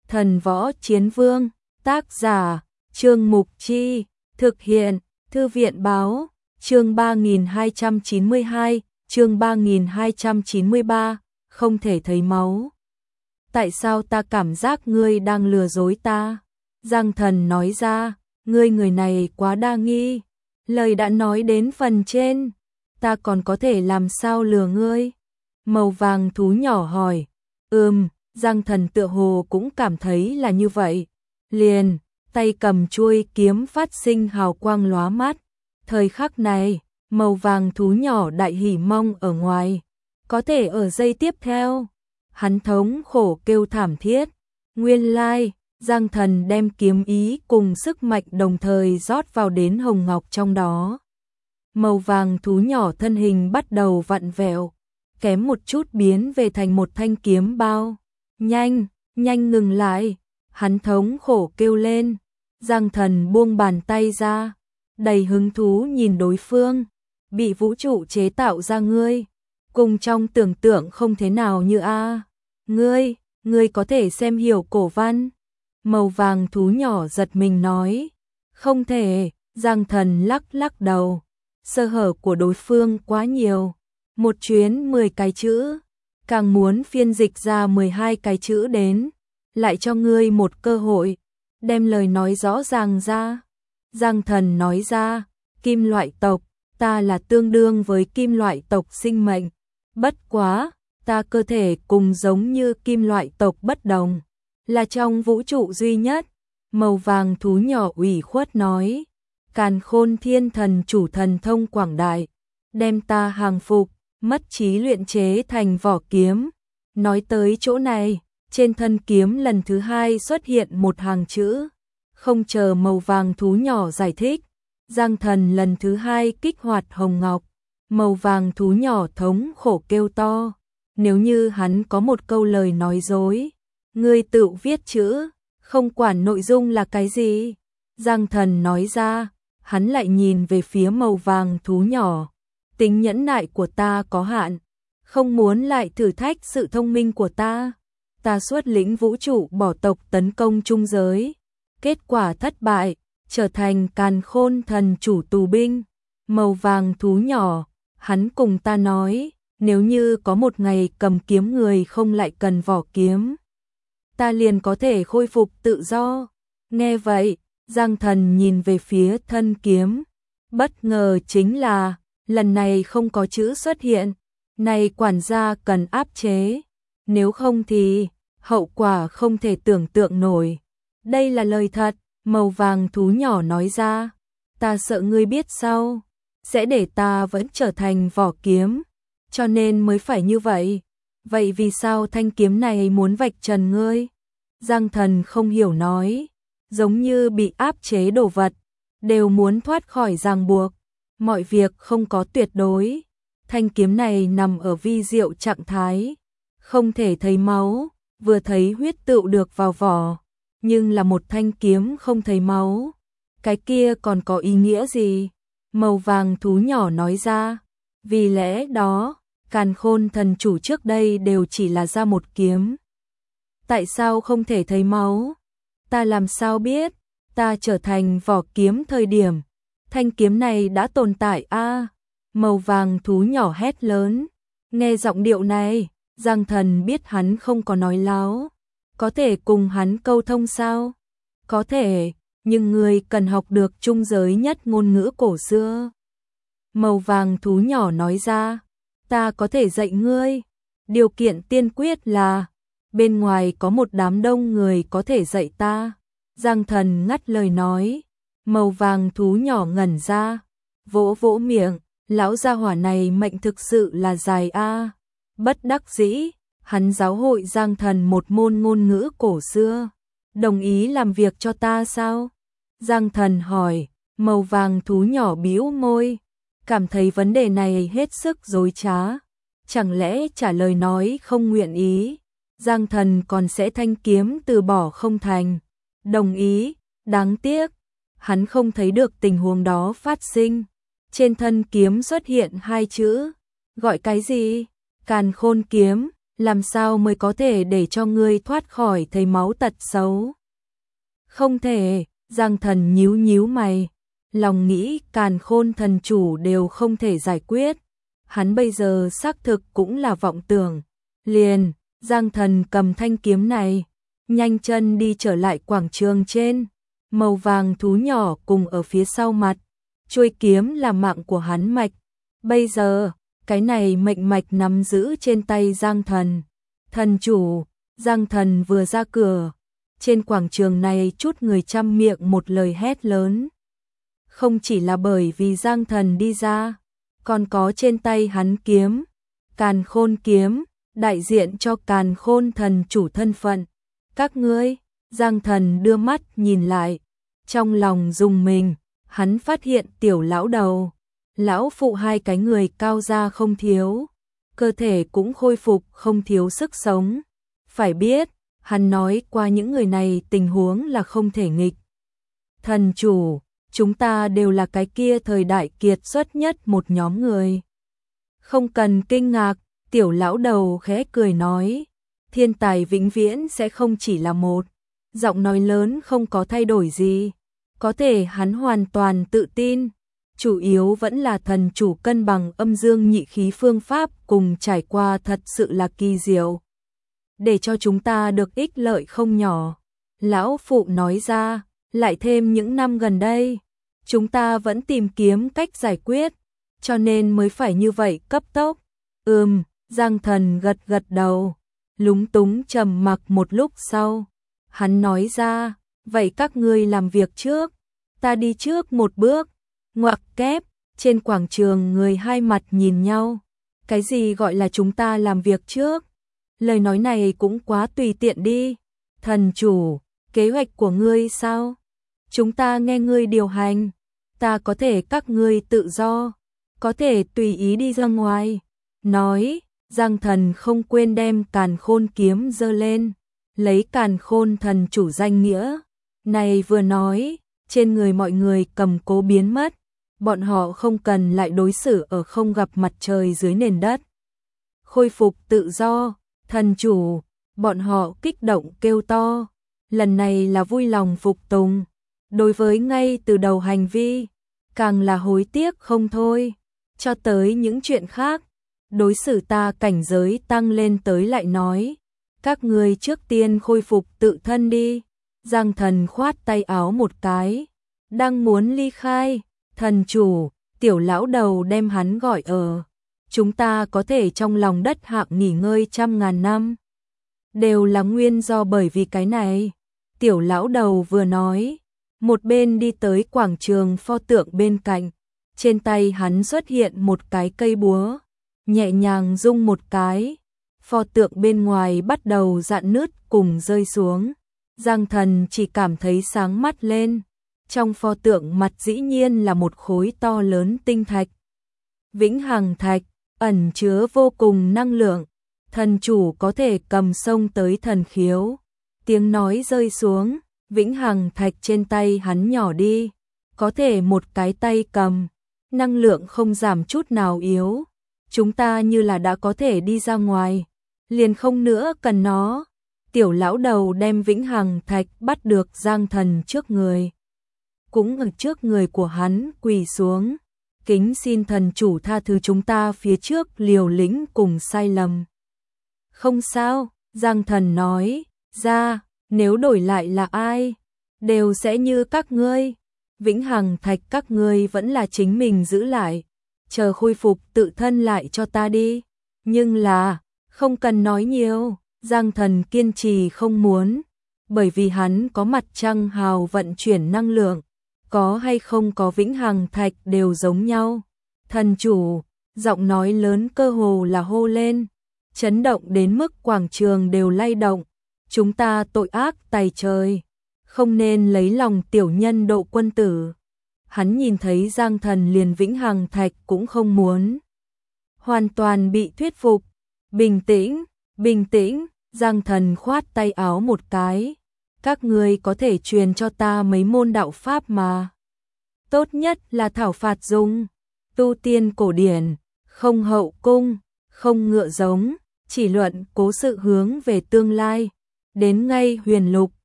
Thần Võ Chiến Vương, tác giả, Trương Mục Chi, thực hiện, Thư viện Báo, chương 3292, chương 3293, không thể thấy máu. Tại sao ta cảm giác ngươi đang lừa dối ta? Giang Thần nói ra, ngươi người này quá đa nghi. Lời đã nói đến phần trên, ta còn có thể làm sao lừa ngươi? Màu vàng thú nhỏ hỏi. Giang Thần tựa hồ cũng cảm thấy là như vậy. Liền, tay cầm chuôi kiếm phát sinh hào quang lóa mắt. Thời khắc này, màu vàng thú nhỏ đại hỉ mong ở ngoài. Có thể ở giây tiếp theo, hắn thống khổ kêu thảm thiết. Nguyên lai, Giang Thần đem kiếm ý cùng sức mạnh đồng thời rót vào đến hồng ngọc trong đó. Màu vàng thú nhỏ thân hình bắt đầu vặn vẹo, kém một chút biến về thành một thanh kiếm bao. Nhanh, nhanh ngừng lại, hắn thống khổ kêu lên. Giang Thần buông bàn tay ra, đầy hứng thú nhìn đối phương. Bị vũ trụ chế tạo ra ngươi, cùng trong tưởng tượng không thế nào như a. Ngươi có thể xem hiểu cổ văn. Màu vàng thú nhỏ giật mình nói. Không thể, Giang Thần lắc đầu. Sơ hở của đối phương quá nhiều. Một chuyến 10 cái chữ, càng muốn phiên dịch ra 12 cái chữ đến. Lại cho ngươi một cơ hội, đem lời nói rõ ràng ra. Giang Thần nói ra, kim loại tộc, ta là tương đương với kim loại tộc sinh mệnh. Bất quá, ta cơ thể cùng giống như kim loại tộc bất đồng, là trong vũ trụ duy nhất. Màu vàng thú nhỏ ủy khuất nói, Càn Khôn Thiên Thần chủ thần thông quảng đại, đem ta hàng phục, mất trí luyện chế thành vỏ kiếm. Nói tới chỗ này, trên thân kiếm lần thứ hai xuất hiện một hàng chữ. Không chờ màu vàng thú nhỏ giải thích, Giang Thần lần thứ hai kích hoạt hồng ngọc. Màu vàng thú nhỏ thống khổ kêu to. Nếu như hắn có một câu lời nói dối, ngươi tự viết chữ, không quản nội dung là cái gì. Giang Thần nói ra, hắn lại nhìn về phía màu vàng thú nhỏ. Tính nhẫn nại của ta có hạn, không muốn lại thử thách sự thông minh của ta. Ta xuất lĩnh vũ trụ bỏ tộc tấn công trung giới. Kết quả thất bại, trở thành Càn Khôn thần chủ tù binh. Màu vàng thú nhỏ, hắn cùng ta nói, nếu như có một ngày cầm kiếm người không lại cần vỏ kiếm, ta liền có thể khôi phục tự do. Nghe vậy, Giang Thần nhìn về phía thân kiếm. Bất ngờ chính là, lần này không có chữ xuất hiện. Này quản gia cần áp chế, nếu không thì hậu quả không thể tưởng tượng nổi. Đây là lời thật, màu vàng thú nhỏ nói ra. Ta sợ ngươi biết sau sẽ để ta vẫn trở thành vỏ kiếm, cho nên mới phải như vậy. Vậy vì sao thanh kiếm này muốn vạch trần ngươi? Giang Thần không hiểu nói, giống như bị áp chế đồ vật, đều muốn thoát khỏi ràng buộc. Mọi việc không có tuyệt đối. Thanh kiếm này nằm ở vi diệu trạng thái, không thể thấy máu, vừa thấy huyết tựu được vào vỏ, nhưng là một thanh kiếm không thấy máu. Cái kia còn có ý nghĩa gì? Màu vàng thú nhỏ nói ra, vì lẽ đó, Càn Khôn thần chủ trước đây đều chỉ là ra một kiếm. Tại sao không thể thấy máu? Ta làm sao biết? Ta trở thành vỏ kiếm thời điểm, thanh kiếm này đã tồn tại a. Màu vàng thú nhỏ hét lớn. Nghe giọng điệu này, Giang Thần biết hắn không có nói láo. Có thể cùng hắn câu thông sao? Có thể, nhưng người cần học được trung giới nhất ngôn ngữ cổ xưa. Màu vàng thú nhỏ nói ra, ta có thể dạy ngươi. Điều kiện tiên quyết là, bên ngoài có một đám đông người có thể dạy ta. Giang Thần ngắt lời nói. Màu vàng thú nhỏ ngẩn ra, vỗ vỗ miệng, lão gia hỏa này mệnh thực sự là dài a. Bất đắc dĩ, hắn giáo hội Giang Thần một môn ngôn ngữ cổ xưa. Đồng ý làm việc cho ta sao? Giang Thần hỏi. Màu vàng thú nhỏ bĩu môi, cảm thấy vấn đề này hết sức dối trá. Chẳng lẽ trả lời nói không nguyện ý, Giang Thần còn sẽ thanh kiếm từ bỏ không thành? Đồng ý, đáng tiếc, hắn không thấy được tình huống đó phát sinh. Trên thân kiếm xuất hiện hai chữ, gọi cái gì? Càn Khôn kiếm. làm sao mới có thể để cho ngươi thoát khỏi thấy máu tật xấu? Không thể, Giang Thần nhíu nhíu mày, lòng nghĩ Càn Khôn thần chủ đều không thể giải quyết, hắn bây giờ xác thực cũng là vọng tưởng. Liền, Giang Thần cầm thanh kiếm này, nhanh chân đi trở lại quảng trường trên, màu vàng thú nhỏ cùng ở phía sau mặt, chuôi kiếm là mạng của hắn mạch. Bây giờ, cái này mệnh mạch nắm giữ trên tay Giang Thần. Thần chủ, Giang Thần vừa ra cửa, trên quảng trường này chút người trăm miệng một lời hét lớn. Không chỉ là bởi vì Giang Thần đi ra, còn có trên tay hắn kiếm, Càn Khôn kiếm, đại diện cho Càn Khôn thần chủ thân phận. Các ngươi, Giang Thần đưa mắt nhìn lại, trong lòng rùng mình, hắn phát hiện tiểu lão đầu, lão phụ hai cái người cao ra không thiếu, cơ thể cũng khôi phục không thiếu sức sống. Phải biết, hắn nói qua những người này tình huống là không thể nghịch. Thần chủ, chúng ta đều là cái kia thời đại kiệt xuất nhất một nhóm người. Không cần kinh ngạc, tiểu lão đầu khẽ cười nói, thiên tài vĩnh viễn sẽ không chỉ là một. Giọng nói lớn không có thay đổi gì, có thể hắn hoàn toàn tự tin. Chủ yếu vẫn là thần chủ cân bằng âm dương nhị khí phương pháp cùng trải qua thật sự là kỳ diệu, để cho chúng ta được ích lợi không nhỏ. Lão phụ nói ra, lại thêm những năm gần đây, chúng ta vẫn tìm kiếm cách giải quyết, cho nên mới phải như vậy cấp tốc. Giang Thần gật gật đầu, lúng túng trầm mặc một lúc sau, hắn nói ra, vậy các ngươi làm việc trước, ta đi trước một bước. Ngoặc kép, trên quảng trường người hai mặt nhìn nhau. Cái gì gọi là chúng ta làm việc trước? Lời nói này cũng quá tùy tiện đi. Thần chủ, kế hoạch của ngươi sao? Chúng ta nghe ngươi điều hành. Ta có thể các ngươi tự do, có thể tùy ý đi ra ngoài. Nói, Giang Thần không quên đem Càn Khôn kiếm giơ lên, lấy Càn Khôn thần chủ danh nghĩa. Này vừa nói, trên người mọi người cầm cố biến mất. Bọn họ không cần lại đối xử ở không gặp mặt trời dưới nền đất. Khôi phục tự do, thần chủ, bọn họ kích động kêu to. Lần này là vui lòng phục tùng. Đối với ngay từ đầu hành vi, càng là hối tiếc không thôi. Cho tới những chuyện khác, đối xử ta cảnh giới tăng lên tới lại nói. Các ngươi trước tiên khôi phục tự thân đi. Giang Thần khoát tay áo một cái, đang muốn ly khai. Thần chủ, tiểu lão đầu đem hắn gọi ở. Chúng ta có thể trong lòng đất hạng nghỉ ngơi trăm ngàn năm. Đều là nguyên do bởi vì cái này. Tiểu lão đầu vừa nói, một bên đi tới quảng trường pho tượng bên cạnh. Trên tay hắn xuất hiện một cái cây búa, nhẹ nhàng rung một cái. Pho tượng bên ngoài bắt đầu rạn nứt cùng rơi xuống. Giang Thần chỉ cảm thấy sáng mắt lên. Trong pho tượng mặt dĩ nhiên là một khối to lớn tinh thạch. Vĩnh Hằng thạch, ẩn chứa vô cùng năng lượng. Thần chủ có thể cầm sông tới thần khiếu. Tiếng nói rơi xuống, Vĩnh Hằng thạch trên tay hắn nhỏ đi. Có thể một cái tay cầm, năng lượng không giảm chút nào yếu. Chúng ta như là đã có thể đi ra ngoài, liền không nữa cần nó. Tiểu lão đầu đem Vĩnh Hằng thạch bắt được Giang Thần trước người. Cũng ở trước người của hắn quỳ xuống, kính xin thần chủ tha thứ chúng ta phía trước liều lĩnh cùng sai lầm. Không sao, Giang Thần nói ra, nếu đổi lại là ai, đều sẽ như các ngươi. Vĩnh Hằng thạch các ngươi vẫn là chính mình giữ lại, chờ khôi phục tự thân lại cho ta đi. Nhưng là, không cần nói nhiều, Giang Thần kiên trì không muốn, bởi vì hắn có mặt trăng hào vận chuyển năng lượng. Có hay không có Vĩnh Hằng thạch đều giống nhau. Thần chủ, giọng nói lớn cơ hồ là hô lên, chấn động đến mức quảng trường đều lay động. Chúng ta tội ác tày trời, không nên lấy lòng tiểu nhân độ quân tử. Hắn nhìn thấy Giang Thần liền Vĩnh Hằng thạch cũng không muốn. Hoàn toàn bị thuyết phục. Bình tĩnh, bình tĩnh, Giang Thần khoát tay áo một cái. Các ngươi có thể truyền cho ta mấy môn đạo pháp mà. Tốt nhất là thảo phạt dùng, tu tiên cổ điển, không hậu cung, không ngựa giống, chỉ luận cố sự hướng về tương lai. Đến ngay huyền lục,